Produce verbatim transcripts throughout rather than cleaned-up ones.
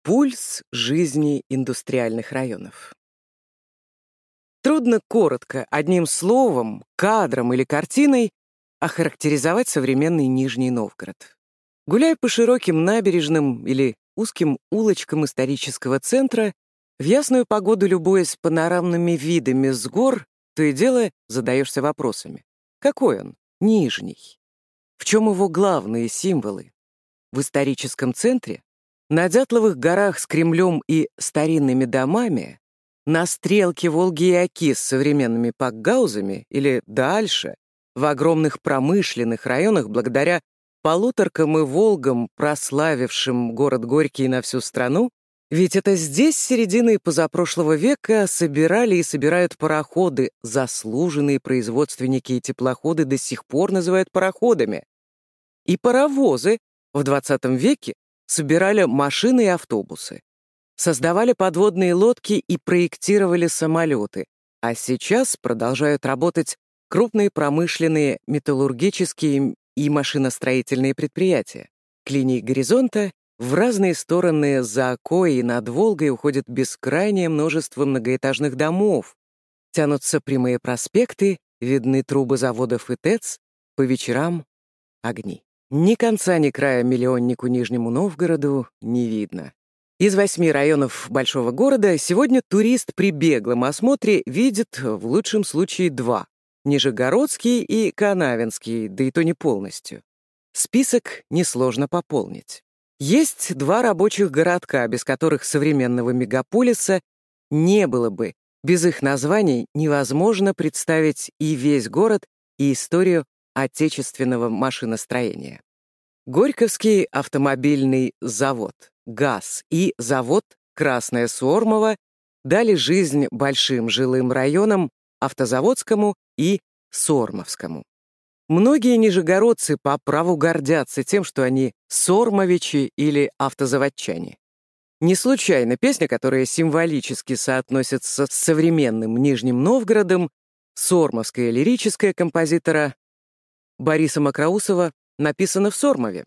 Пульс жизни индустриальных районов. Трудно коротко, одним словом, кадром или картиной охарактеризовать современный Нижний Новгород. Гуляя по широким набережным или узким улочкам исторического центра, в ясную погоду любуясь панорамными видами с гор, то и дело задаешься вопросами. Какой он, Нижний? В чем его главные символы? В историческом центре? На Дятловых горах с Кремлем и старинными домами, на стрелке Волги и Оки с современными пакгаузами или дальше, в огромных промышленных районах благодаря полуторкам и Волгам, прославившим город Горький на всю страну, ведь это здесь с середины позапрошлого века собирали и собирают пароходы, заслуженные производственники и теплоходы до сих пор называют пароходами. И паровозы в двадцатом веке собирали машины и автобусы, создавали подводные лодки и проектировали самолеты, а сейчас продолжают работать крупные промышленные, металлургические и машиностроительные предприятия. К линии горизонта в разные стороны за Окой и над Волгой уходит бескрайнее множество многоэтажных домов, тянутся прямые проспекты, видны трубы заводов и ТЭЦ, по вечерам — огни. Ни конца, ни края миллионнику Нижнему Новгороду не видно. Из восьми районов большого города сегодня турист при беглом осмотре видит в лучшем случае два — Нижегородский и Канавинский, да и то не полностью. Список несложно пополнить. Есть два рабочих городка, без которых современного мегаполиса не было бы. Без их названий невозможно представить и весь город, и историю отечественного машиностроения. Горьковский автомобильный завод, ГАЗ, и завод Красное Сормово дали жизнь большим жилым районам Автозаводскому и Сормовскому. Многие нижегородцы по праву гордятся тем, что они сормовичи или автозаводчане. Не случайно песня, которая символически соотносится с современным Нижним Новгородом, сормовская лирическая композитора Бориса Мокроусова, написана в Сормове.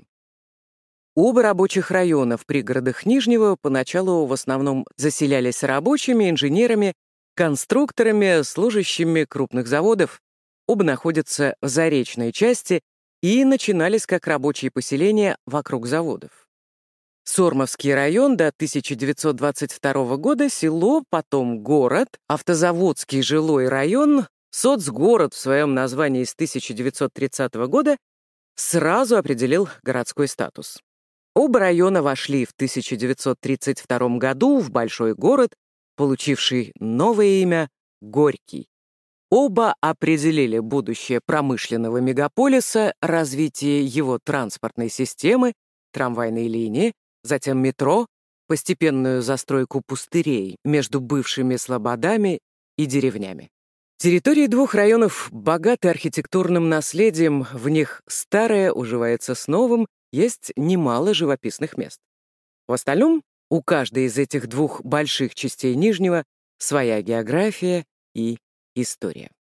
Оба рабочих района в пригородах Нижнего поначалу в основном заселялись рабочими, инженерами, конструкторами, служащими крупных заводов. Оба находятся в заречной части и начинались как рабочие поселения вокруг заводов. Сормовский район до тысяча девятьсот двадцать второго года, село, потом город, Автозаводский жилой район, соцгород в своем названии с тысяча девятьсот тридцатого года сразу определил городской статус. Оба района вошли в тысяча девятьсот тридцать втором году в большой город, получивший новое имя Горький. Оба определили будущее промышленного мегаполиса, развитие его транспортной системы, трамвайные линии, затем метро, постепенную застройку пустырей между бывшими слободами и деревнями. Территории двух районов богаты архитектурным наследием, в них старое уживается с новым, есть немало живописных мест. В остальном, у каждой из этих двух больших частей Нижнего своя география и история.